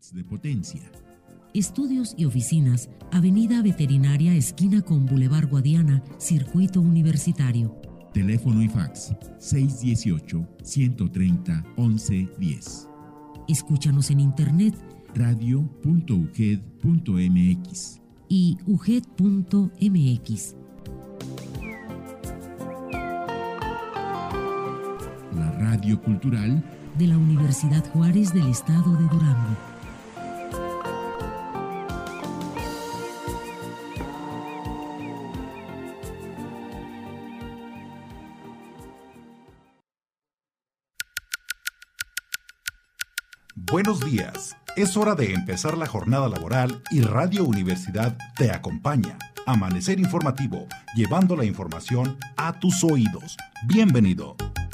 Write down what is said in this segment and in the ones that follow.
de potencia. Estudios y oficinas, Avenida Veterinaria, esquina con Boulevard Guadiana, Circuito Universitario. Teléfono y fax 618-130-1110. Escúchanos en internet radio.uged.mx y uged.mx. La radio cultural de la Universidad Juárez del Estado de Durango. Buenos días, es hora de empezar la jornada laboral y Radio Universidad te acompaña. Amanecer informativo, llevando la información a tus oídos. Bienvenido.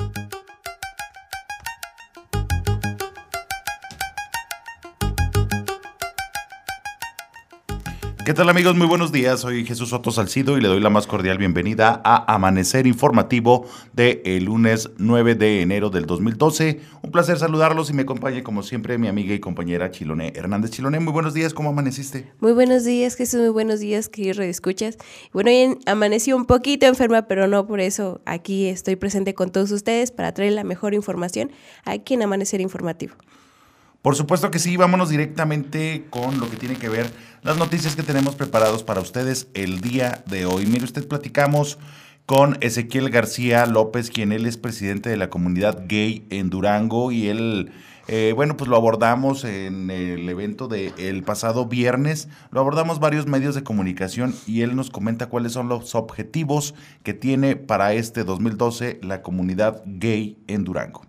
¿Qué tal, amigos? Muy buenos días, soy Jesús Soto Salcido y le doy la más cordial bienvenida a Amanecer Informativo de el lunes 9 de enero del 2012. Un placer saludarlos y me acompaña como siempre mi amiga y compañera Chiloné Hernández. Chiloné, muy buenos días, ¿cómo amaneciste? Muy buenos días, Jesús, muy buenos días, queridos radioescuchas. Bueno, hoy amanecí un poquito enferma, pero no por eso aquí estoy presente con todos ustedes para traer la mejor información aquí en Amanecer Informativo. Por supuesto que sí, vámonos directamente con lo que tiene que ver las noticias que tenemos preparados para ustedes el día de hoy. Mire usted, platicamos con Ezequiel García López, quien él es presidente de la comunidad gay en Durango y él, pues lo abordamos en el evento del pasado viernes, lo abordamos varios medios de comunicación y él nos comenta cuáles son los objetivos que tiene para este 2012 la comunidad gay en Durango.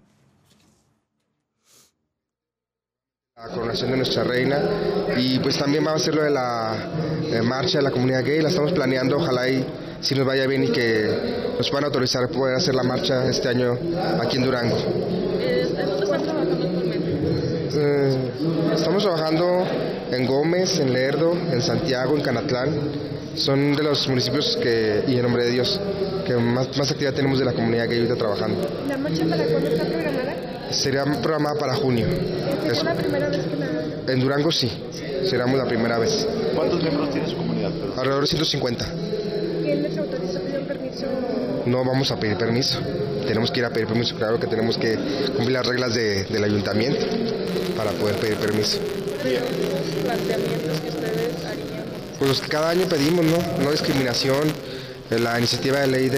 La coronación de nuestra reina y pues también va a ser lo de la marcha de la comunidad gay, la estamos planeando, ojalá y si nos vaya bien y que nos puedan autorizar poder hacer la marcha este año aquí en Durango. ¿Están trabajando actualmente? Estamos trabajando en Gómez, en Lerdo, en Santiago, en Canatlán, son de los municipios que, y en nombre de Dios, que más actividad tenemos de la comunidad gay ahorita trabajando. ¿La marcha para cuándo está programada? Sería programada para junio. ¿Es la primera vez que la...? En Durango sí, seríamos la primera vez. ¿Cuántos miembros tiene su comunidad? Alrededor de 150. ¿Quién les autoriza? ¿Pidieron permiso? No vamos a pedir permiso, tenemos que ir a pedir permiso, claro que tenemos que cumplir las reglas del ayuntamiento para poder pedir permiso. ¿Cuáles son los planteamientos que ustedes harían? Pues los que cada año pedimos, ¿no? No discriminación, la iniciativa de ley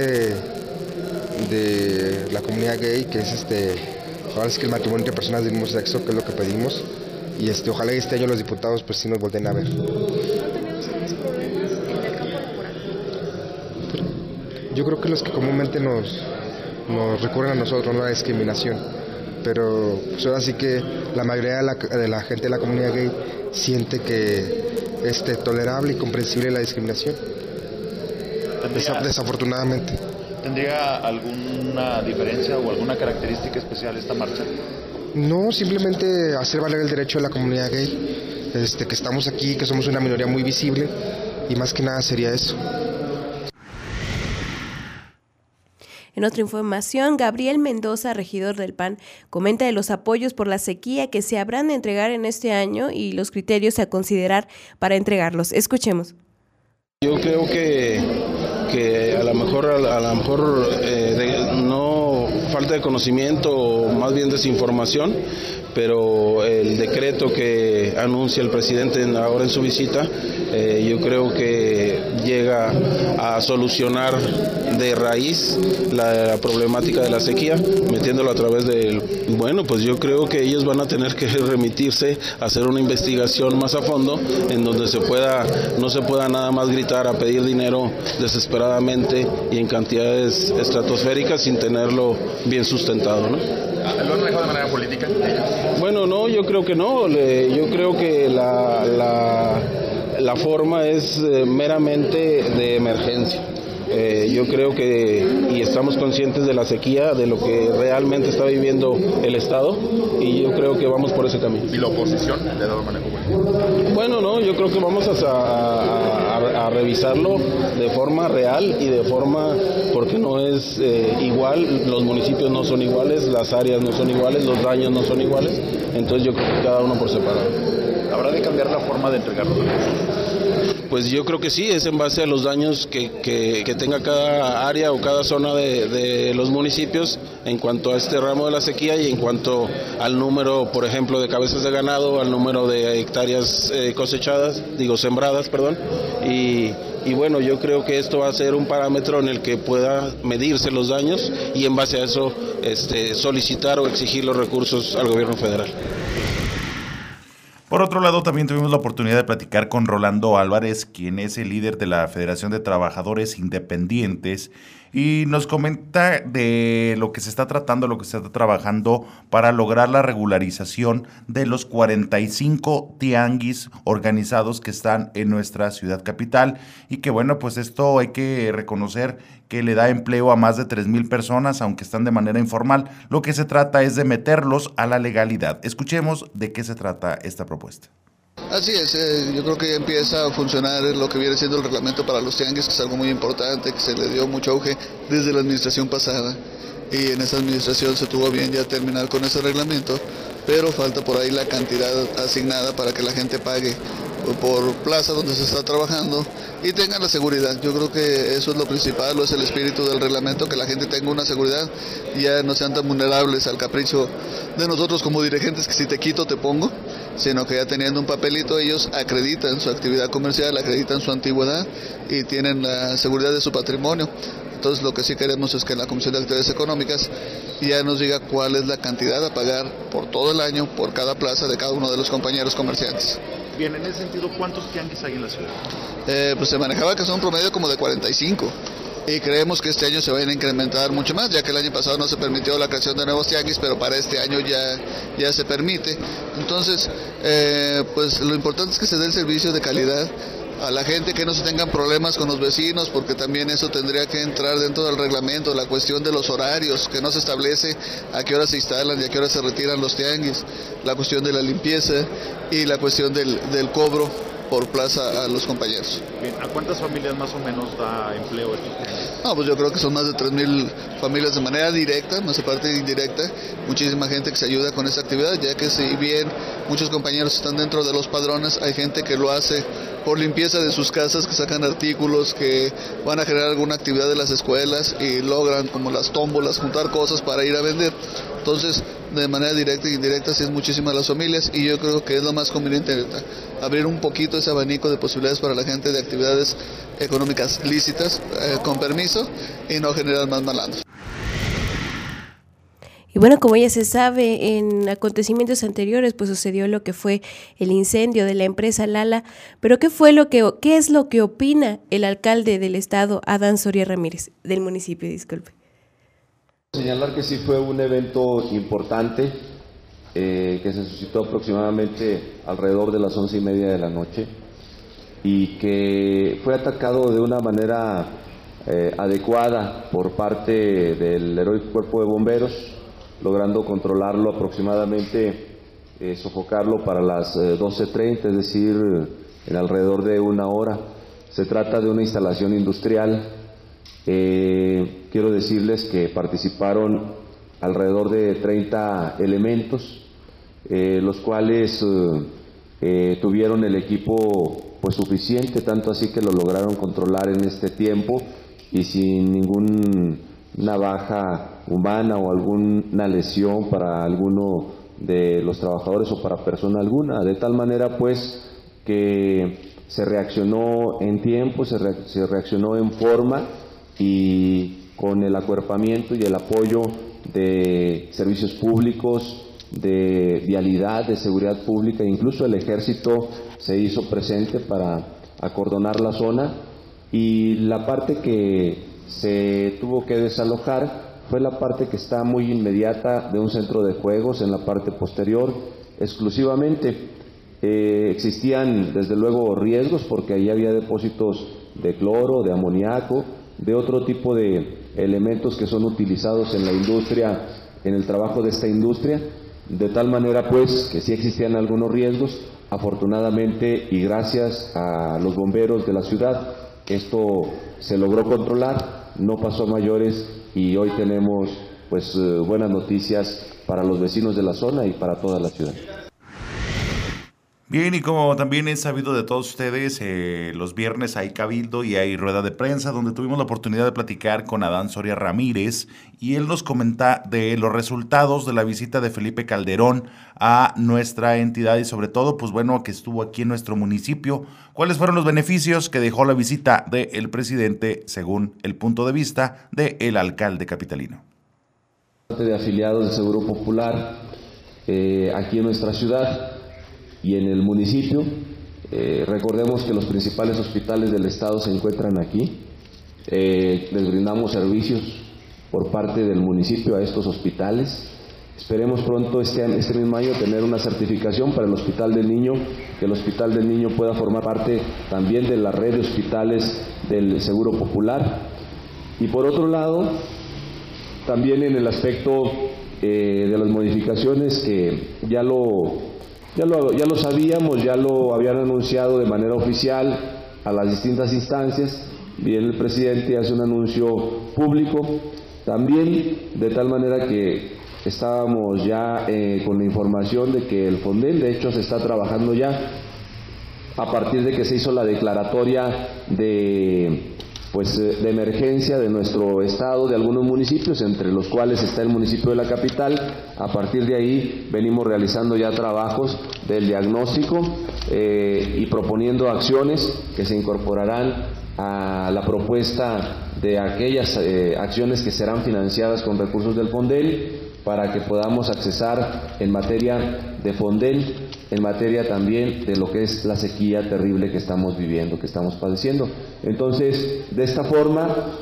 de la comunidad gay, que es ahora es que el matrimonio entre personas del mismo sexo, que es lo que pedimos, y ojalá este año los diputados pues sí nos volteen a ver. ¿No han tenido ustedes problemas en el campo laboral? Yo creo que los que comúnmente nos recurren a nosotros, no la discriminación, pero pues ahora sí que la mayoría de la gente de la comunidad gay siente que es tolerable y comprensible la discriminación, desafortunadamente. ¿Tendría alguna diferencia o alguna característica especial esta marcha? No, simplemente hacer valer el derecho de la comunidad gay, que estamos aquí, que somos una minoría muy visible, y más que nada sería eso. En otra información, Gabriel Mendoza, regidor del PAN, comenta de los apoyos por la sequía que se habrán de entregar en este año y los criterios a considerar para entregarlos. Escuchemos. Yo creo que a lo mejor no falta de conocimiento o más bien desinformación, pero el decreto que anuncia el presidente ahora en su visita, yo creo que llega a solucionar de raíz la problemática de la sequía, metiéndolo a través del... Bueno, pues yo creo que ellos van a tener que remitirse a hacer una investigación más a fondo, en donde no se pueda nada más gritar a pedir dinero desesperadamente y en cantidades estratosféricas sin tenerlo bien sustentado, ¿no? ¿Lo han manejado de manera política ellos? Bueno, no, yo creo que no. Yo creo que la forma es meramente de emergencia. Yo creo que, y estamos conscientes de la sequía, de lo que realmente está viviendo el Estado, y yo creo que vamos por ese camino. ¿Y la oposición le ha dado manejo político? Bueno, no, yo creo que vamos a revisarlo de forma real y de forma, porque no es igual, los municipios no son iguales, las áreas no son iguales, los daños no son iguales, entonces yo creo que cada uno por separado. ¿Habrá de cambiar la forma de entregarlo? Pues yo creo que sí, es en base a los daños que tenga cada área o cada zona de los municipios en cuanto a este ramo de la sequía y en cuanto al número, por ejemplo, de cabezas de ganado, al número de hectáreas sembradas, y bueno, yo creo que esto va a ser un parámetro en el que pueda medirse los daños y en base a eso solicitar o exigir los recursos al gobierno federal. Por otro lado, también tuvimos la oportunidad de platicar con Rolando Álvarez, quien es el líder de la Federación de Trabajadores Independientes, y nos comenta de lo que se está tratando, lo que se está trabajando para lograr la regularización de los 45 tianguis organizados que están en nuestra ciudad capital, y que bueno, pues esto hay que reconocer que le da empleo a más de 3,000 personas, aunque están de manera informal. Lo que se trata es de meterlos a la legalidad. Escuchemos de qué se trata esta propuesta. Así es, yo creo que ya empieza a funcionar lo que viene siendo el reglamento para los tianguis, que es algo muy importante, que se le dio mucho auge desde la administración pasada, y en esa administración se tuvo bien ya terminar con ese reglamento, pero falta por ahí la cantidad asignada para que la gente pague por plaza donde se está trabajando y tengan la seguridad. Yo creo que eso es lo principal, es el espíritu del reglamento, que la gente tenga una seguridad y ya no sean tan vulnerables al capricho de nosotros como dirigentes, que si te quito te pongo, sino que ya teniendo un papelito ellos acreditan su actividad comercial, acreditan su antigüedad y tienen la seguridad de su patrimonio. Entonces lo que sí queremos es que la Comisión de Actividades Económicas ya nos diga cuál es la cantidad a pagar por todo el año, por cada plaza de cada uno de los compañeros comerciantes. Bien, en ese sentido, ¿cuántos tianguis hay en la ciudad? Pues se manejaba que son un promedio como de 45 y creemos que este año se van a incrementar mucho más, ya que el año pasado no se permitió la creación de nuevos tianguis, pero para este año ya se permite. Entonces, pues lo importante es que se dé el servicio de calidad a la gente, que no se tengan problemas con los vecinos, porque también eso tendría que entrar dentro del reglamento, la cuestión de los horarios, que no se establece a qué hora se instalan y a qué hora se retiran los tianguis, la cuestión de la limpieza y la cuestión del cobro por plaza a los compañeros. Bien, ¿a cuántas familias más o menos da empleo estos tianguis? No, pues yo creo que son más de 3,000 familias de manera directa, más aparte de indirecta, muchísima gente que se ayuda con esta actividad, ya que si bien muchos compañeros están dentro de los padrones, hay gente que lo hace por limpieza de sus casas, que sacan artículos, que van a generar alguna actividad de las escuelas y logran, como las tómbolas, juntar cosas para ir a vender. Entonces, de manera directa e indirecta, sí es muchísimas las familias, y yo creo que es lo más conveniente abrir un poquito ese abanico de posibilidades para la gente de actividades económicas lícitas, con permiso, y no generar más malandros. Y bueno, como ya se sabe, en acontecimientos anteriores pues sucedió lo que fue el incendio de la empresa Lala, pero ¿qué es lo que opina el alcalde del estado, Adán Soria Ramírez, del municipio, disculpe? Señalar que sí fue un evento importante, que se suscitó aproximadamente alrededor de las 11:30 de la noche y que fue atacado de una manera adecuada por parte del heroico cuerpo de bomberos, logrando controlarlo aproximadamente, sofocarlo para las 12:30, es decir, en alrededor de una hora. Se trata de una instalación industrial. Quiero decirles que participaron alrededor de 30 elementos, los cuales tuvieron el equipo pues suficiente, tanto así que lo lograron controlar en este tiempo y sin ninguna baja humana o alguna lesión para alguno de los trabajadores o para persona alguna, de tal manera pues que se reaccionó en tiempo, se reaccionó en forma y con el acuerpamiento y el apoyo de servicios públicos, de vialidad, de seguridad pública, incluso el ejército se hizo presente para acordonar la zona, y la parte que se tuvo que desalojar fue la parte que está muy inmediata de un centro de juegos, en la parte posterior exclusivamente. Existían desde luego riesgos porque ahí había depósitos de cloro, de amoníaco, de otro tipo de elementos que son utilizados en la industria, en el trabajo de esta industria, de tal manera pues que sí existían algunos riesgos. Afortunadamente y gracias a los bomberos de la ciudad, esto se logró controlar, no pasó a mayores y hoy tenemos pues buenas noticias para los vecinos de la zona y para toda la ciudad. Bien, y como también es sabido de todos ustedes, los viernes hay cabildo y hay rueda de prensa donde tuvimos la oportunidad de platicar con Adán Soria Ramírez y él nos comenta de los resultados de la visita de Felipe Calderón a nuestra entidad y sobre todo, pues bueno, que estuvo aquí en nuestro municipio. ¿Cuáles fueron los beneficios que dejó la visita del presidente según el punto de vista del alcalde capitalino? De afiliados de Seguro Popular aquí en nuestra ciudad y en el municipio. Recordemos que los principales hospitales del estado se encuentran aquí. Les brindamos servicios por parte del municipio a estos hospitales. Esperemos pronto este mismo año tener una certificación para el Hospital del Niño, que el Hospital del Niño pueda formar parte también de la red de hospitales del Seguro Popular. Y por otro lado, también en el aspecto de las modificaciones que ya lo sabíamos, ya lo habían anunciado de manera oficial a las distintas instancias. Viene el presidente, hace un anuncio público, también de tal manera que estábamos ya con la información de que el Fondel, de hecho, se está trabajando ya a partir de que se hizo la declaratoria de emergencia de nuestro estado, de algunos municipios, entre los cuales está el municipio de la capital. A partir de ahí venimos realizando ya trabajos del diagnóstico y proponiendo acciones que se incorporarán a la propuesta de aquellas acciones que serán financiadas con recursos del Fondel, para que podamos accesar en materia de Fondel, en materia también de lo que es la sequía terrible que estamos viviendo, que estamos padeciendo. Entonces, de esta forma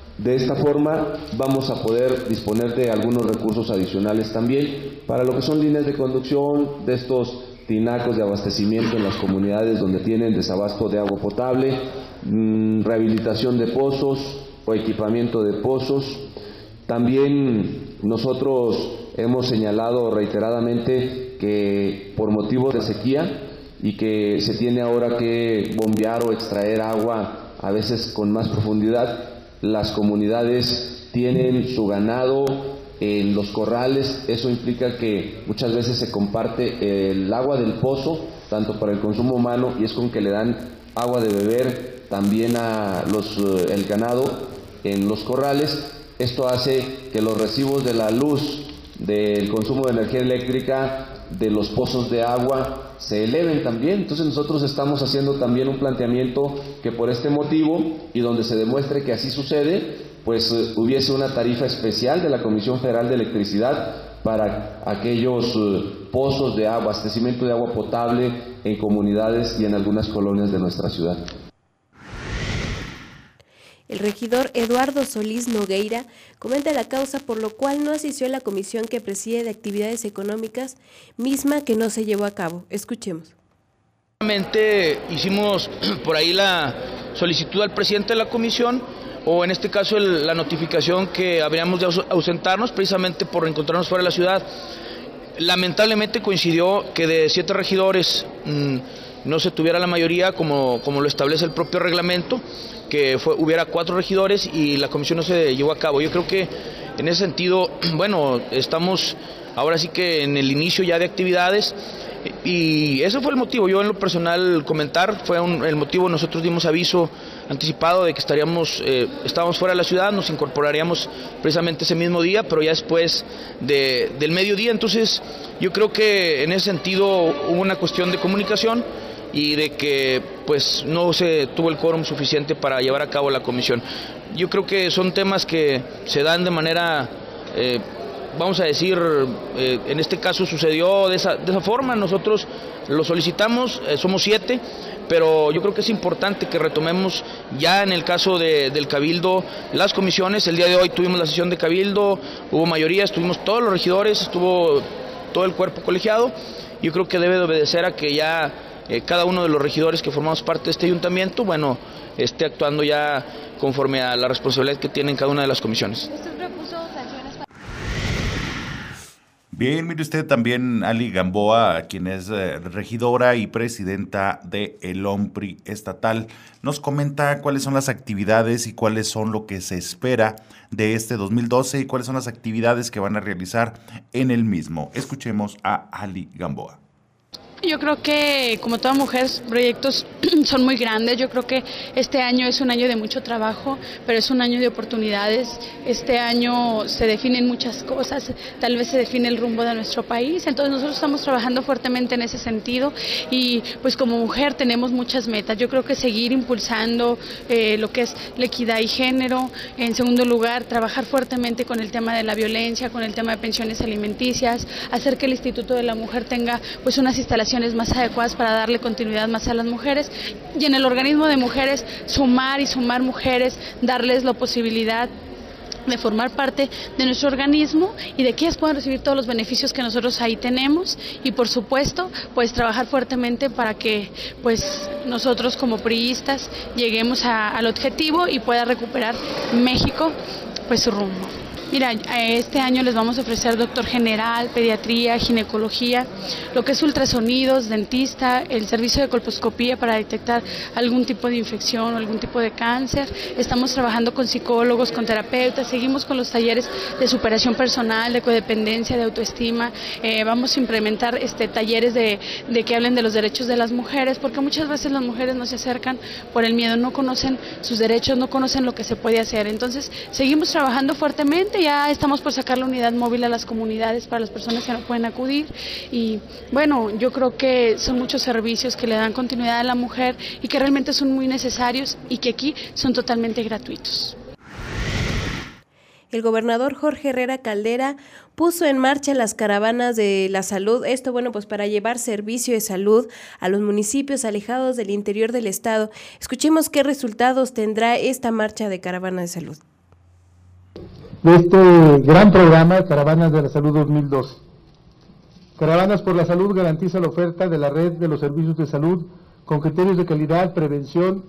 vamos a poder disponer de algunos recursos adicionales también para lo que son líneas de conducción, de estos tinacos de abastecimiento en las comunidades donde tienen desabasto de agua potable, rehabilitación de pozos o equipamiento de pozos. También nosotros hemos señalado reiteradamente que por motivos de sequía y que se tiene ahora que bombear o extraer agua a veces con más profundidad, las comunidades tienen su ganado en los corrales. Eso implica que muchas veces se comparte el agua del pozo, tanto para el consumo humano, y es con que le dan agua de beber también a el ganado en los corrales. Esto hace que los recibos de la luz, del consumo de energía eléctrica, de los pozos de agua, se eleven también. Entonces nosotros estamos haciendo también un planteamiento que por este motivo, y donde se demuestre que así sucede, pues hubiese una tarifa especial de la Comisión Federal de Electricidad para aquellos pozos de agua, abastecimiento de agua potable en comunidades y en algunas colonias de nuestra ciudad. El regidor Eduardo Solís Nogueira comenta la causa por lo cual no asistió a la comisión que preside de actividades económicas, misma que no se llevó a cabo. Escuchemos. Hicimos por ahí la solicitud al presidente de la comisión, o en este caso la notificación que habríamos de ausentarnos precisamente por encontrarnos fuera de la ciudad. Lamentablemente coincidió que de 7 regidores no se tuviera la mayoría como lo establece el propio reglamento, que hubiera 4 regidores y la comisión no se llevó a cabo. Yo creo que en ese sentido, bueno, estamos ahora sí que en el inicio ya de actividades y ese fue el motivo. Yo en lo personal comentar, fue el motivo. Nosotros dimos aviso anticipado de que estábamos fuera de la ciudad, nos incorporaríamos precisamente ese mismo día, pero ya después del mediodía. Entonces yo creo que en ese sentido hubo una cuestión de comunicación y de que pues no se tuvo el quórum suficiente para llevar a cabo la comisión. Yo creo que son temas que se dan de manera, vamos a decir, en este caso sucedió de esa forma. Nosotros lo solicitamos, somos 7, pero yo creo que es importante que retomemos ya en el caso del Cabildo las comisiones. El día de hoy tuvimos la sesión de Cabildo, hubo mayoría, estuvimos todos los regidores, estuvo todo el cuerpo colegiado. Yo creo que debe de obedecer a que ya cada uno de los regidores que formamos parte de este ayuntamiento, bueno, esté actuando ya conforme a la responsabilidad que tienen cada una de las comisiones. Bien, mire usted también Ali Gamboa, quien es regidora y presidenta de el OMPRI estatal, nos comenta cuáles son las actividades y cuáles son lo que se espera de este 2012 y cuáles son las actividades que van a realizar en el mismo. Escuchemos a Ali Gamboa. Yo creo que, como toda mujer, proyectos son muy grandes. Yo creo que este año es un año de mucho trabajo, pero es un año de oportunidades. Este año se definen muchas cosas, tal vez se define el rumbo de nuestro país. Entonces nosotros estamos trabajando fuertemente en ese sentido y pues como mujer tenemos muchas metas. Yo creo que seguir impulsando lo que es la equidad y género. En segundo lugar, trabajar fuertemente con el tema de la violencia, con el tema de pensiones alimenticias, hacer que el Instituto de la Mujer tenga pues unas instalaciones más adecuadas para darle continuidad más a las mujeres, y en el organismo de mujeres sumar mujeres, darles la posibilidad de formar parte de nuestro organismo y de que ellas puedan recibir todos los beneficios que nosotros ahí tenemos, y por supuesto pues trabajar fuertemente para que pues nosotros como priistas lleguemos al objetivo y pueda recuperar México pues su rumbo. Mira, este año les vamos a ofrecer doctor general, pediatría, ginecología, lo que es ultrasonidos, dentista, el servicio de colposcopía para detectar algún tipo de infección o algún tipo de cáncer. Estamos trabajando con psicólogos, con terapeutas, seguimos con los talleres de superación personal, de codependencia, de autoestima. Vamos a implementar talleres de que hablen de los derechos de las mujeres, porque muchas veces las mujeres no se acercan por el miedo, no conocen sus derechos, no conocen lo que se puede hacer. Entonces, seguimos trabajando fuertemente. Ya estamos por sacar la unidad móvil a las comunidades para las personas que no pueden acudir, y bueno, yo creo que son muchos servicios que le dan continuidad a la mujer y que realmente son muy necesarios y que aquí son totalmente gratuitos. El gobernador Jorge Herrera Caldera puso en marcha las caravanas de la salud, esto bueno pues para llevar servicio de salud a los municipios alejados del interior del estado. Escuchemos qué resultados tendrá esta marcha de caravana de salud. De este gran programa, Caravanas de la Salud 2012. Caravanas por la Salud garantiza la oferta de la red de los servicios de salud con criterios de calidad, prevención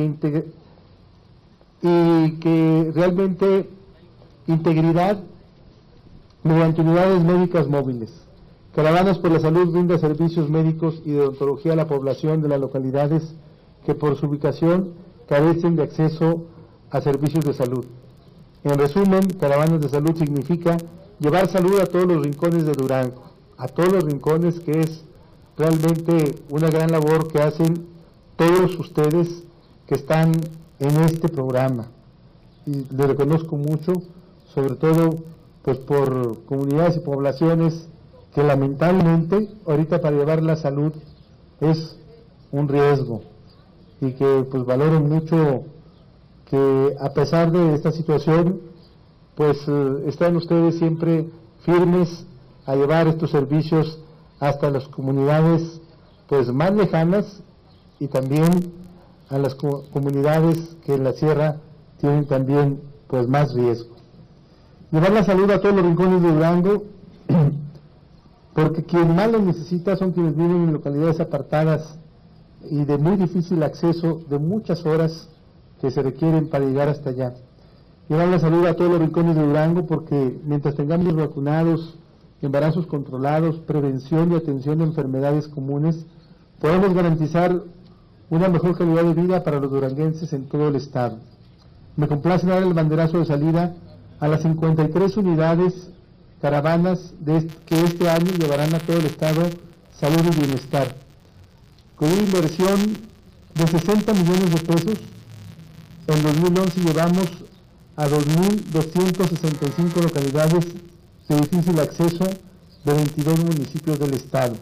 y que realmente integridad mediante unidades médicas móviles. Caravanas por la Salud brinda servicios médicos y de odontología a la población de las localidades que por su ubicación carecen de acceso a servicios de salud. En resumen, Caravanas de Salud significa llevar salud a todos los rincones de Durango, a todos los rincones, que es realmente una gran labor que hacen todos ustedes que están en este programa. Y le reconozco mucho, sobre todo pues por comunidades y poblaciones que lamentablemente ahorita para llevar la salud es un riesgo, y que pues valoro mucho que a pesar de esta situación, pues están ustedes siempre firmes a llevar estos servicios hasta las comunidades pues más lejanas y también a las comunidades que en la sierra tienen también pues más riesgo. Llevar la salud a todos los rincones de Durango, porque quien más lo necesita son quienes viven en localidades apartadas y de muy difícil acceso, de muchas horas que se requieren para llegar hasta allá. Llevar la salud a todos los rincones de Durango, porque mientras tengamos vacunados, embarazos controlados, prevención y atención de enfermedades comunes, podemos garantizar una mejor calidad de vida para los duranguenses en todo el estado. Me complace dar el banderazo de salida a las 53 unidades caravanas que este año llevarán a todo el estado salud y bienestar, con una inversión de 60 millones de pesos. En 2011 llevamos a 2.265 localidades de difícil acceso de 22 municipios del estado.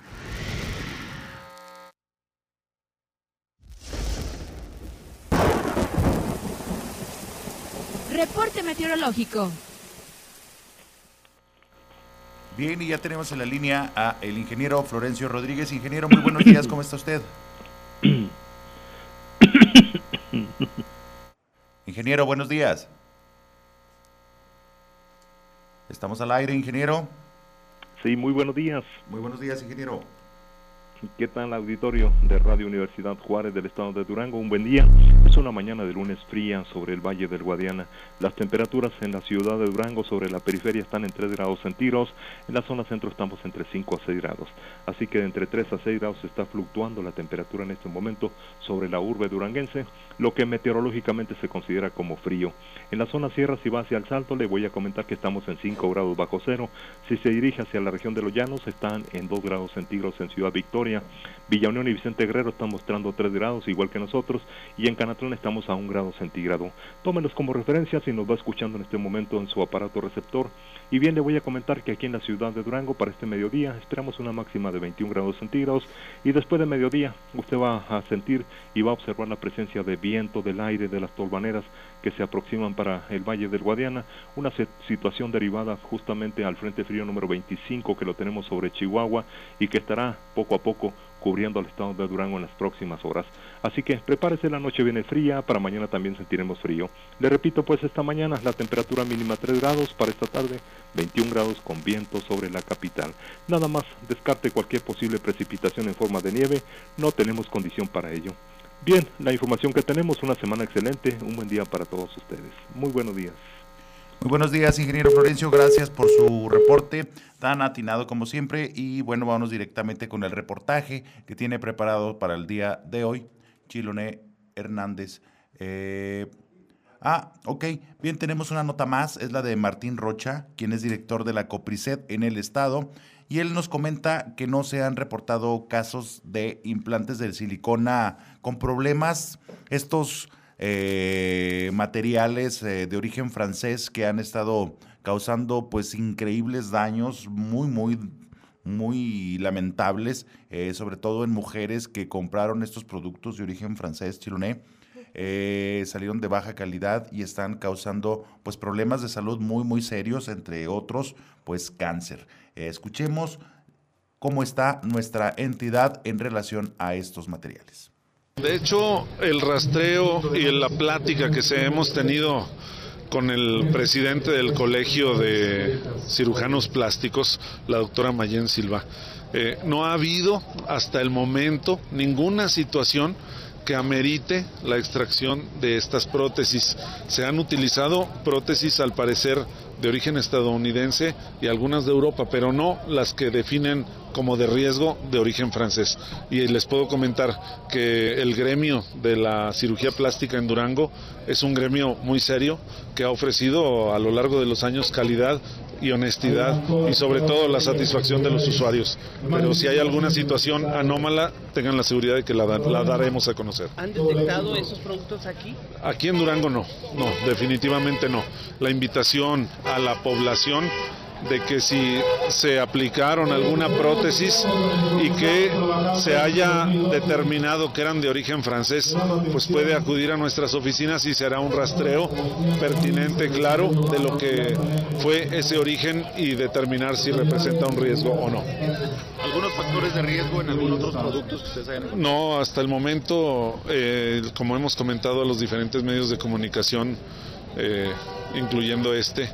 Reporte meteorológico. Bien, y ya tenemos en la línea a el ingeniero Florencio Rodríguez. Ingeniero, muy buenos días, ¿cómo está usted? Ingeniero, buenos días. ¿Estamos al aire, ingeniero? Sí, muy buenos días. Muy buenos días, ingeniero. ¿Qué tal, auditorio de Radio Universidad Juárez del estado de Durango? Un buen día. Es una mañana de lunes fría sobre el Valle del Guadiana. Las temperaturas en la ciudad de Durango sobre la periferia están en 3 grados centígrados. En la zona centro estamos entre 5 a 6 grados. Así que de entre 3 a 6 grados está fluctuando la temperatura en este momento sobre la urbe duranguense, lo que meteorológicamente se considera como frío. En la zona sierra, si va hacia el Salto, le voy a comentar que estamos en 5 grados bajo cero. Si se dirige hacia la región de los Llanos, están en 2 grados centígrados en Ciudad Victoria. Villa Unión y Vicente Guerrero están mostrando 3 grados, igual que nosotros, y en Canatlán estamos a 1 grado centígrado. Tómenos como referencia si nos va escuchando en este momento en su aparato receptor. Y bien, le voy a comentar que aquí en la ciudad de Durango, para este mediodía, esperamos una máxima de 21 grados centígrados, y después de mediodía usted va a sentir y va a observar la presencia de viento, del aire, de las tolvaneras que se aproximan para el Valle del Guadiana, una situación derivada justamente al Frente Frío número 25 que lo tenemos sobre Chihuahua y que estará poco a poco cubriendo al estado de Durango en las próximas horas. Así que prepárese, la noche viene fría, para mañana también sentiremos frío. Le repito, pues esta mañana la temperatura mínima 3 grados, para esta tarde 21 grados con viento sobre la capital. Nada más, descarte cualquier posible precipitación en forma de nieve, no tenemos condición para ello. Bien, la información que tenemos, una semana excelente, un buen día para todos ustedes. Muy buenos días. Muy buenos días, ingeniero Florencio, gracias por su reporte tan atinado como siempre. Y bueno, vamos directamente con el reportaje que tiene preparado para el día de hoy Chiloné Hernández. Ok, bien, tenemos una nota más, es la de Martín Rocha, quien es director de la Copriced en el estado, y él nos comenta que no se han reportado casos de implantes de silicona con problemas, estos materiales de origen francés que han estado causando pues increíbles daños muy lamentables, sobre todo en mujeres que compraron estos productos de origen francés, Chiloné. Salieron de baja calidad y están causando pues problemas de salud muy serios, entre otros pues cáncer. Escuchemos cómo está nuestra entidad en relación a estos materiales. De hecho, el rastreo y la plática que hemos tenido con el presidente del Colegio de Cirujanos Plásticos, la doctora Mayén Silva, no ha habido hasta el momento ninguna situación que amerite la extracción de estas prótesis. Se han utilizado prótesis al parecer de origen estadounidense y algunas de Europa, pero no las que definen como de riesgo de origen francés. Y les puedo comentar que el gremio de la cirugía plástica en Durango es un gremio muy serio que ha ofrecido a lo largo de los años calidad y honestidad y sobre todo la satisfacción de los usuarios. Pero si hay alguna situación anómala, tengan la seguridad de que la daremos a conocer. ¿Han detectado esos productos aquí? Aquí en Durango no, definitivamente no. La invitación a la población de que si se aplicaron alguna prótesis y que se haya determinado que eran de origen francés, pues puede acudir a nuestras oficinas y se hará un rastreo pertinente, claro, de lo que fue ese origen y determinar si representa un riesgo o no. ¿Algunos factores de riesgo en algunos otros productos que ustedes hayan encontrado? No, hasta el momento, como hemos comentado a los diferentes medios de comunicación, incluyendo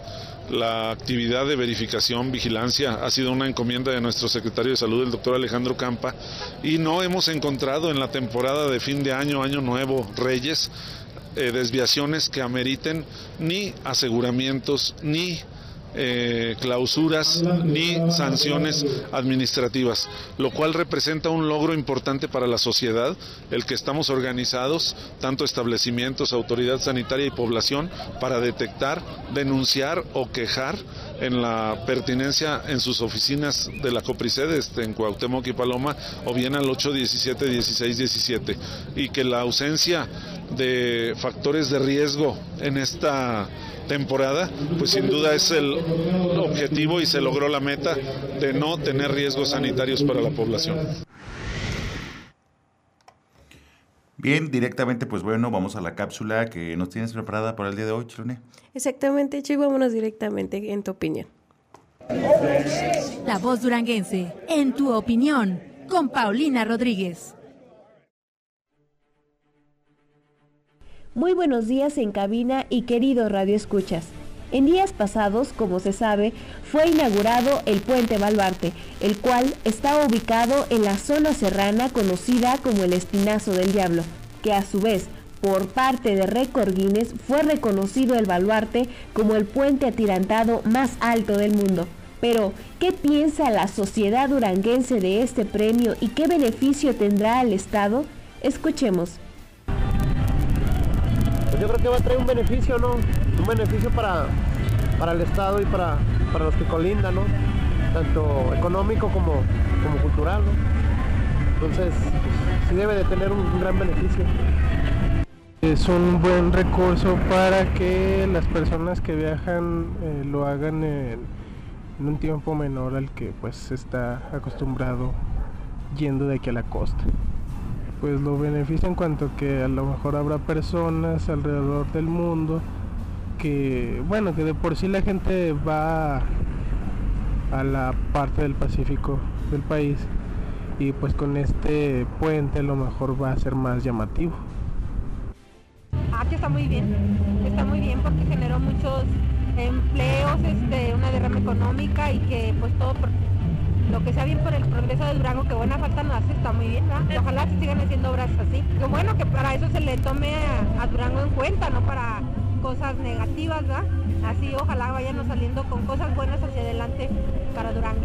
la actividad de verificación, vigilancia, ha sido una encomienda de nuestro secretario de Salud, el doctor Alejandro Campa, y no hemos encontrado en la temporada de fin de año, Año Nuevo, Reyes, desviaciones que ameriten ni aseguramientos, ni clausuras ni sanciones administrativas, lo cual representa un logro importante para la sociedad, el que estamos organizados, tanto establecimientos, autoridad sanitaria y población, para detectar, denunciar o quejar en la pertinencia en sus oficinas de la Copriced, en Cuauhtémoc y Paloma, o bien al 817-1617, y que la ausencia de factores de riesgo en esta temporada, pues sin duda es el objetivo y se logró la meta de no tener riesgos sanitarios para la población. Bien, directamente, pues bueno, vamos a la cápsula que nos tienes preparada para el día de hoy, Chiloné. Exactamente, Chico, vámonos directamente en tu opinión. La voz duranguense, en tu opinión, con Paulina Rodríguez. Muy buenos días en cabina y queridos radioescuchas. En días pasados, como se sabe, fue inaugurado el Puente Baluarte, el cual está ubicado en la zona serrana conocida como el Espinazo del Diablo, que a su vez Por parte de Récord Guinness fue reconocido el baluarte como el puente atirantado más alto del mundo. Pero, ¿qué piensa la sociedad duranguense de este premio y qué beneficio tendrá al Estado? Escuchemos. Pues yo creo que va a traer un beneficio, ¿no? Un beneficio para el Estado y para los que colindan, ¿no? Tanto económico como cultural, ¿no? Entonces, pues, sí debe de tener un gran beneficio. Es un buen recurso para que las personas que viajan lo hagan en un tiempo menor al que pues está acostumbrado yendo de aquí a la costa. Pues lo beneficia en cuanto que a lo mejor habrá personas alrededor del mundo que, bueno, que de por sí la gente va a la parte del Pacífico del país y pues con este puente a lo mejor va a ser más llamativo. Aquí está muy bien porque generó muchos empleos, una derrama económica y que pues todo por lo que sea bien por el progreso de Durango, que buena falta nos hace, está muy bien, ¿no? Y ojalá se sigan haciendo obras así. Que bueno que para eso se le tome a Durango en cuenta, no para cosas negativas, ¿verdad? Así ojalá vayan saliendo con cosas buenas hacia adelante para Durango.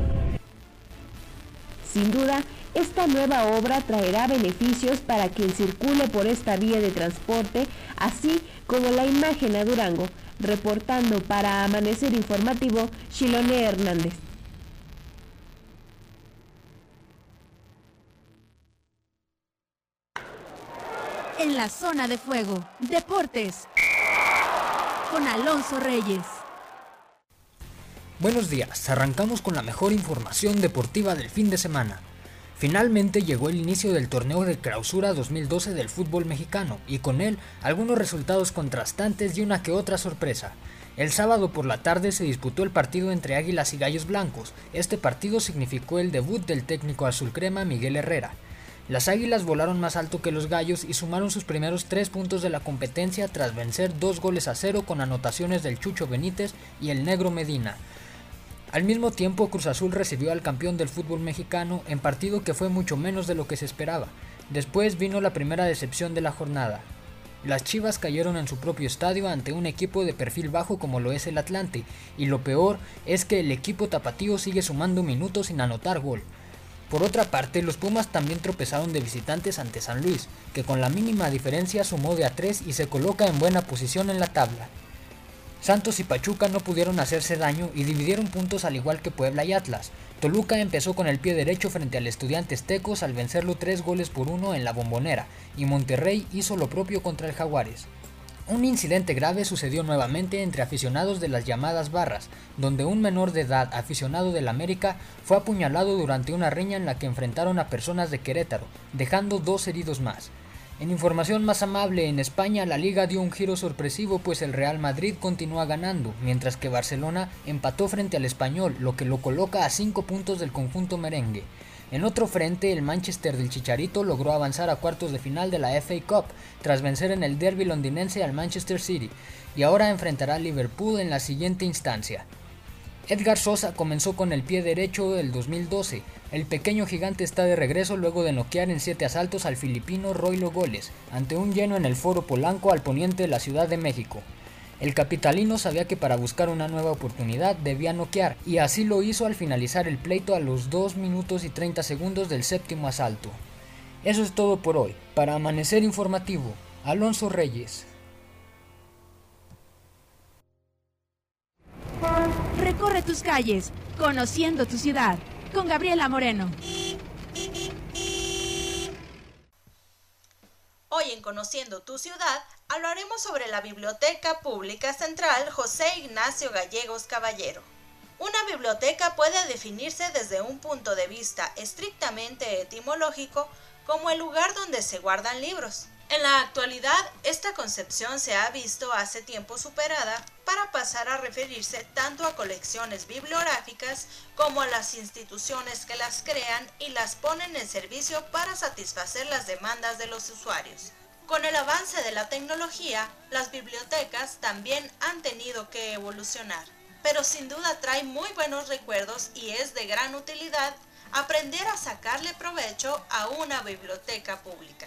Sin duda, esta nueva obra traerá beneficios para quien circule por esta vía de transporte, así como la imagen a Durango. Reportando para Amanecer Informativo, Shilone Hernández. En la zona de fuego, deportes, con Alonso Reyes. Buenos días, arrancamos con la mejor información deportiva del fin de semana. Finalmente llegó el inicio del torneo de clausura 2012 del fútbol mexicano y con él algunos resultados contrastantes y una que otra sorpresa. El sábado por la tarde se disputó el partido entre Águilas y Gallos Blancos. Este partido significó el debut del técnico azulcrema Miguel Herrera. Las Águilas volaron más alto que los Gallos y sumaron sus primeros 3 puntos de la competencia tras vencer 2-0 con anotaciones del Chucho Benítez y el Negro Medina. Al mismo tiempo, Cruz Azul recibió al campeón del fútbol mexicano en partido que fue mucho menos de lo que se esperaba. Después vino la primera decepción de la jornada. Las Chivas cayeron en su propio estadio ante un equipo de perfil bajo como lo es el Atlante, y lo peor es que el equipo tapatío sigue sumando minutos sin anotar gol. Por otra parte, los Pumas también tropezaron de visitantes ante San Luis, que con la mínima diferencia sumó de a 3 y se coloca en buena posición en la tabla. Santos y Pachuca no pudieron hacerse daño y dividieron puntos al igual que Puebla y Atlas. Toluca empezó con el pie derecho frente al Estudiantes Tecos al vencerlo 3-1 en la Bombonera, y Monterrey hizo lo propio contra el Jaguares. Un incidente grave sucedió nuevamente entre aficionados de las llamadas barras, donde un menor de edad aficionado del América fue apuñalado durante una riña en la que enfrentaron a personas de Querétaro, dejando 2 heridos más. En información más amable, en España la Liga dio un giro sorpresivo pues el Real Madrid continúa ganando, mientras que Barcelona empató frente al Español, lo que lo coloca a 5 puntos del conjunto merengue. En otro frente, el Manchester del Chicharito logró avanzar a cuartos de final de la FA Cup, tras vencer en el derbi londinense al Manchester City, y ahora enfrentará al Liverpool en la siguiente instancia. Edgar Sosa comenzó con el pie derecho del 2012. El pequeño gigante está de regreso luego de noquear en 7 asaltos al filipino Roylo Goles, ante un lleno en el Foro Polanco al poniente de la Ciudad de México. El capitalino sabía que para buscar una nueva oportunidad debía noquear, y así lo hizo al finalizar el pleito a los 2 minutos y 30 segundos del 7º asalto. Eso es todo por hoy. Para Amanecer Informativo, Alonso Reyes. Recorre tus calles, conociendo tu ciudad, con Gabriela Moreno. Hoy en Conociendo tu Ciudad hablaremos sobre la Biblioteca Pública Central José Ignacio Gallegos Caballero. Una biblioteca puede definirse desde un punto de vista estrictamente etimológico como el lugar donde se guardan libros. En la actualidad, esta concepción se ha visto hace tiempo superada para pasar a referirse tanto a colecciones bibliográficas como a las instituciones que las crean y las ponen en servicio para satisfacer las demandas de los usuarios. Con el avance de la tecnología, las bibliotecas también han tenido que evolucionar, pero sin duda trae muy buenos recuerdos y es de gran utilidad aprender a sacarle provecho a una biblioteca pública.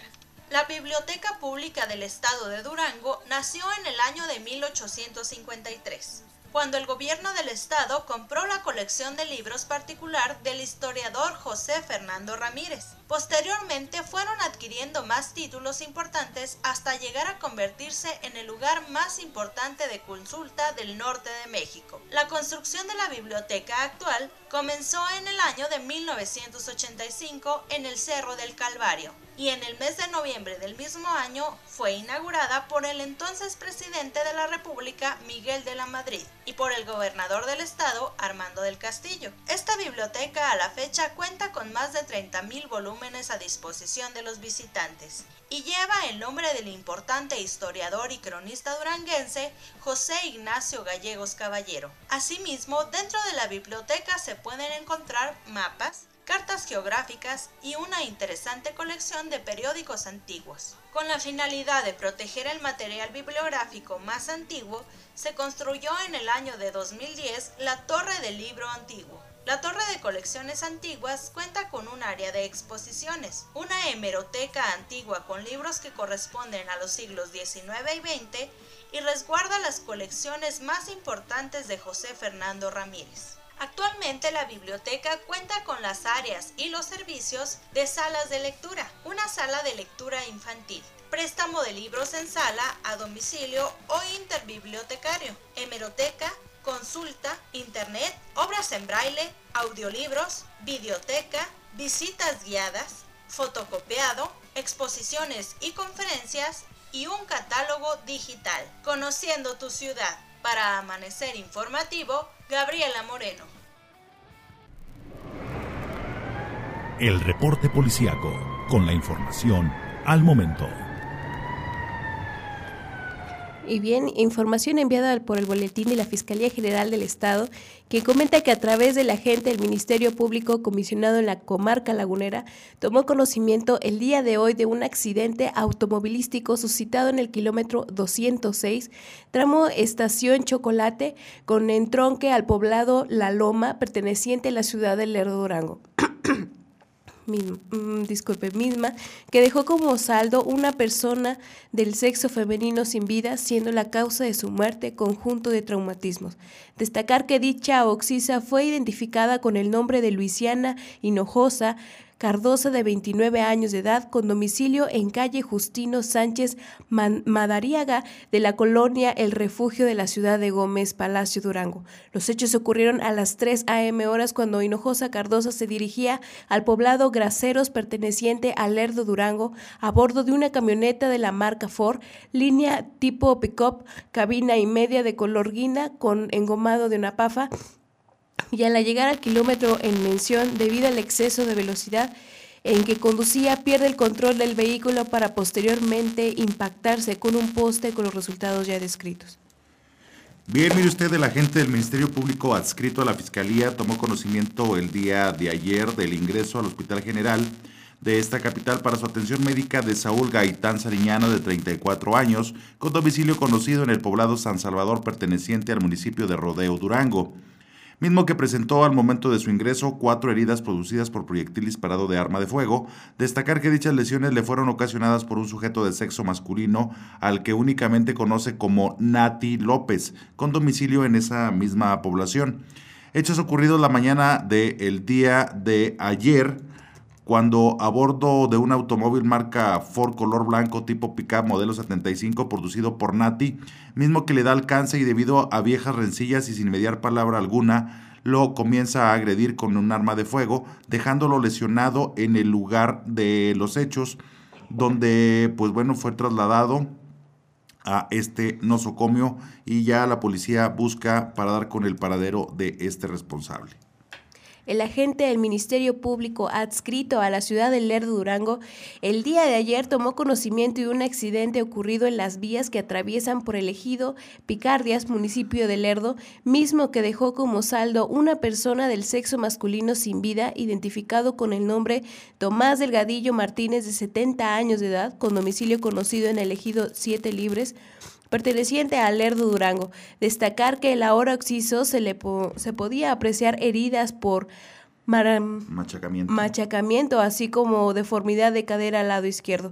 La Biblioteca Pública del Estado de Durango nació en el año de 1853, cuando el gobierno del estado compró la colección de libros particular del historiador José Fernando Ramírez. Posteriormente fueron adquiriendo más títulos importantes hasta llegar a convertirse en el lugar más importante de consulta del norte de México. La construcción de la biblioteca actual comenzó en el año de 1985 en el Cerro del Calvario, y en el mes de noviembre del mismo año fue inaugurada por el entonces presidente de la República, Miguel de la Madrid, y por el gobernador del estado, Armando del Castillo. Esta biblioteca a la fecha cuenta con más de 30,000 volúmenes a disposición de los visitantes, y lleva el nombre del importante historiador y cronista duranguense José Ignacio Gallegos Caballero. Asimismo, dentro de la biblioteca se pueden encontrar mapas, cartas geográficas y una interesante colección de periódicos antiguos. Con la finalidad de proteger el material bibliográfico más antiguo, se construyó en el año de 2010 la Torre del Libro Antiguo. La Torre de Colecciones Antiguas cuenta con un área de exposiciones, una hemeroteca antigua con libros que corresponden a los siglos XIX y XX y resguarda las colecciones más importantes de José Fernando Ramírez. Actualmente la biblioteca cuenta con las áreas y los servicios de salas de lectura, una sala de lectura infantil, préstamo de libros en sala, a domicilio o interbibliotecario, hemeroteca, consulta, internet, obras en braille, audiolibros, videoteca, visitas guiadas, fotocopiado, exposiciones y conferencias y un catálogo digital. Conociendo tu ciudad. Para Amanecer Informativo, Gabriela Moreno. El reporte policíaco, con la información al momento. Y bien, información enviada por el Boletín de la Fiscalía General del Estado, que comenta que a través del agente del Ministerio Público comisionado en la comarca lagunera, tomó conocimiento el día de hoy de un accidente automovilístico suscitado en el kilómetro 206, tramo Estación Chocolate, con entronque al poblado La Loma, perteneciente a la ciudad de Lerdo, Durango. Misma, que dejó como saldo una persona del sexo femenino sin vida, siendo la causa de su muerte conjunto de traumatismos. Destacar que dicha oxisa fue identificada con el nombre de Luisiana Hinojosa Cardosa, de 29 años de edad, con domicilio en calle Justino Sánchez Madariaga, de la colonia El Refugio de la ciudad de Gómez Palacio, Durango. Los hechos ocurrieron a las 3 a.m. horas cuando Hinojosa Cardosa se dirigía al poblado Graceros, perteneciente a Lerdo, Durango, a bordo de una camioneta de la marca Ford, línea tipo pick-up, cabina y media de color guinda con engomado de una pafa, y al llegar al kilómetro en mención, debido al exceso de velocidad en que conducía, pierde el control del vehículo para posteriormente impactarse con un poste, con los resultados ya descritos. Bien, mire usted, el agente del Ministerio Público adscrito a la Fiscalía tomó conocimiento el día de ayer del ingreso al Hospital General de esta capital para su atención médica de Saúl Gaitán Sariñana, de 34 años, con domicilio conocido en el poblado San Salvador, perteneciente al municipio de Rodeo, Durango, mismo que presentó al momento de su ingreso 4 heridas producidas por proyectil disparado de arma de fuego. Destacar que dichas lesiones le fueron ocasionadas por un sujeto de sexo masculino al que únicamente conoce como Nati López, con domicilio en esa misma población. Hechos ocurridos la mañana del día de ayer, cuando a bordo de un automóvil marca Ford color blanco tipo pick-up modelo 75 producido por Nati, mismo que le da alcance y debido a viejas rencillas y sin mediar palabra alguna, lo comienza a agredir con un arma de fuego, dejándolo lesionado en el lugar de los hechos, donde fue trasladado a este nosocomio y ya la policía busca para dar con el paradero de este responsable. El agente del Ministerio Público adscrito a la ciudad de Lerdo, Durango, el día de ayer tomó conocimiento de un accidente ocurrido en las vías que atraviesan por el ejido Picardias, municipio de Lerdo, mismo que dejó como saldo una persona del sexo masculino sin vida, identificado con el nombre Tomás Delgadillo Martínez, de 70 años de edad, con domicilio conocido en el ejido Siete Libres, perteneciente a Lerdo, Durango. Destacar que el ahora occiso se podía apreciar heridas por machacamiento, así como deformidad de cadera al lado izquierdo.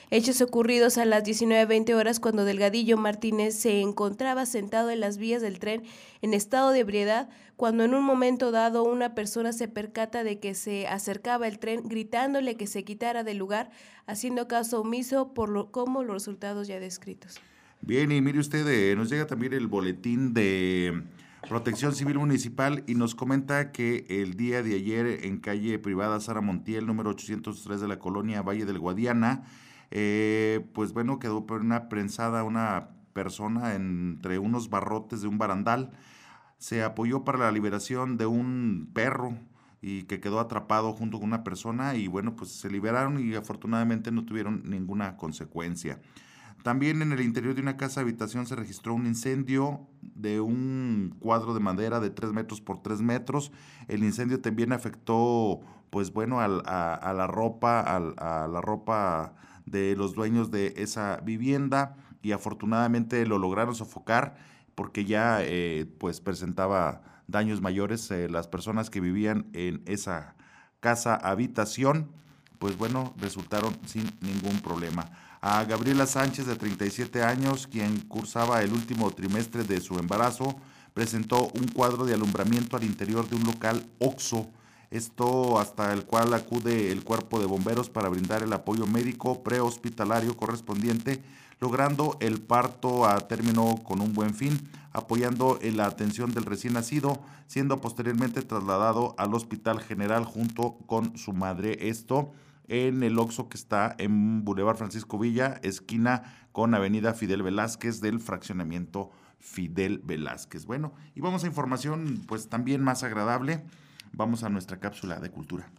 Hechos ocurridos a las 19:20 horas cuando Delgadillo Martínez se encontraba sentado en las vías del tren en estado de ebriedad, cuando en un momento dado una persona se percata de que se acercaba el tren gritándole que se quitara del lugar, haciendo caso omiso como los resultados ya descritos. Bien, y mire usted, nos llega también el boletín de Protección Civil Municipal y nos comenta que el día de ayer en calle privada Sara Montiel, número 803 de la colonia Valle del Guadiana, pues bueno, quedó una prensada una persona entre unos barrotes de un barandal. Se apoyó para la liberación de un perro y que quedó atrapado junto con una persona y bueno, pues se liberaron y afortunadamente no tuvieron ninguna consecuencia. También en el interior de una casa habitación se registró un incendio de un cuadro de madera de 3 metros por 3 metros. El incendio también afectó, pues bueno, a la ropa de los dueños de esa vivienda y afortunadamente lo lograron sofocar porque ya pues presentaba daños mayores. Las personas que vivían en esa casa habitación, pues bueno, resultaron sin ningún problema. A Gabriela Sánchez, de 37 años, quien cursaba el último trimestre de su embarazo, presentó un cuadro de alumbramiento al interior de un local OXXO, esto hasta el cual acude el cuerpo de bomberos para brindar el apoyo médico prehospitalario correspondiente, logrando el parto a término con un buen fin, apoyando en la atención del recién nacido, siendo posteriormente trasladado al Hospital General junto con su madre. Esto en el OXXO que está en Boulevard Francisco Villa, esquina con Avenida Fidel Velázquez del fraccionamiento Fidel Velázquez. Bueno, y vamos a información pues también más agradable. Vamos a nuestra cápsula de cultura.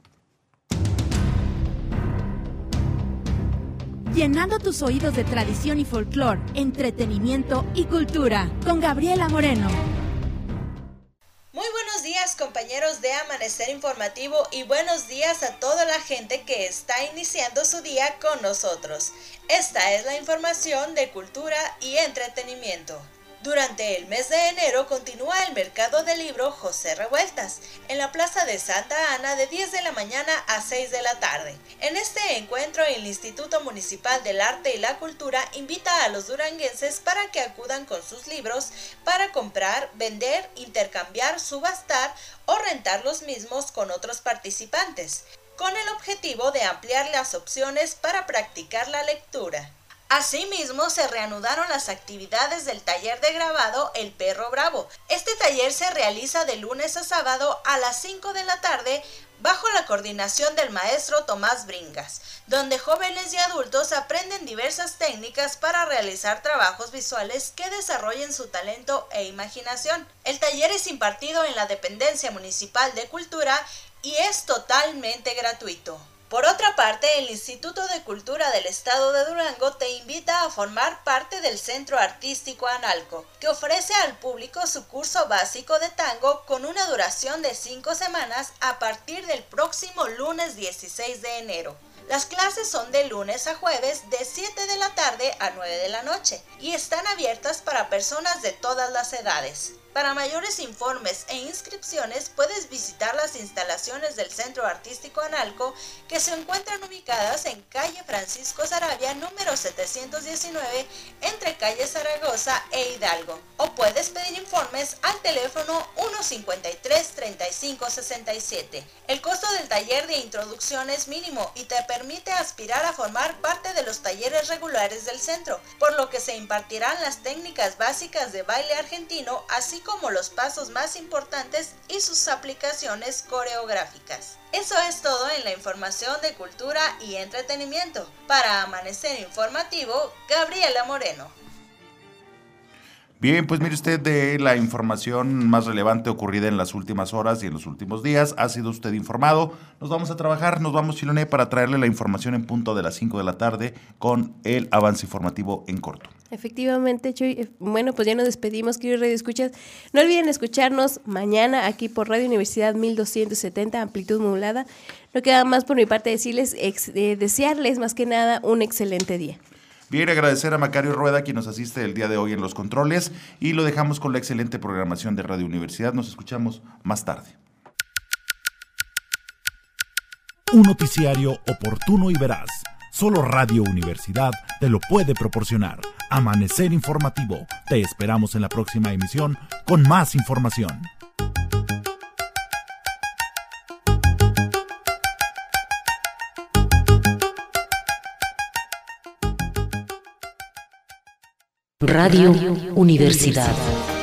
Llenando tus oídos de tradición y folclor, entretenimiento y cultura, con Gabriela Moreno. Muy buenos días, compañeros de Amanecer Informativo, y buenos días a toda la gente que está iniciando su día con nosotros. Esta es la información de cultura y entretenimiento. Durante el mes de enero continúa el mercado del libro José Revueltas en la Plaza de Santa Ana de 10 de la mañana a 6 de la tarde. En este encuentro, el Instituto Municipal del Arte y la Cultura invita a los duranguenses para que acudan con sus libros para comprar, vender, intercambiar, subastar o rentar los mismos con otros participantes, con el objetivo de ampliar las opciones para practicar la lectura. Asimismo, se reanudaron las actividades del taller de grabado El Perro Bravo. Este taller se realiza de lunes a sábado a las 5 de la tarde bajo la coordinación del maestro Tomás Bringas, donde jóvenes y adultos aprenden diversas técnicas para realizar trabajos visuales que desarrollen su talento e imaginación. El taller es impartido en la Dependencia Municipal de Cultura y es totalmente gratuito. Por otra parte, el Instituto de Cultura del Estado de Durango te invita a formar parte del Centro Artístico Analco, que ofrece al público su curso básico de tango con una duración de 5 semanas a partir del próximo lunes 16 de enero. Las clases son de lunes a jueves de 7 de la tarde a 9 de la noche y están abiertas para personas de todas las edades. Para mayores informes e inscripciones puedes visitar las instalaciones del Centro Artístico Analco, que se encuentran ubicadas en calle Francisco Sarabia número 719 entre calle Zaragoza e Hidalgo, o puedes pedir informes al teléfono 153-3567. El costo del taller de introducción es mínimo y te permite aspirar a formar parte de los talleres regulares del centro, por lo que se impartirán las técnicas básicas de baile argentino, así como los pasos más importantes y sus aplicaciones coreográficas. Eso es todo en la información de cultura y entretenimiento. Para Amanecer Informativo, Gabriela Moreno. Bien, pues mire usted, de la información más relevante ocurrida en las últimas horas y en los últimos días, ha sido usted informado. Nos vamos a trabajar, nos vamos, Chiloné, para traerle la información en punto de las 5 de la tarde con el avance informativo en corto. Efectivamente, Chuy. Bueno, pues ya nos despedimos, queridos radioescuchas. No olviden escucharnos mañana aquí por Radio Universidad 1270, amplitud modulada. No queda más por mi parte decirles, desearles más que nada un excelente día. Bien, agradecer a Macario Rueda, quien nos asiste el día de hoy en los controles, y lo dejamos con la excelente programación de Radio Universidad. Nos escuchamos más tarde. Un noticiario oportuno y veraz, Solo Radio Universidad te lo puede proporcionar. Amanecer Informativo. Te esperamos en la próxima emisión con más información. Radio Universidad.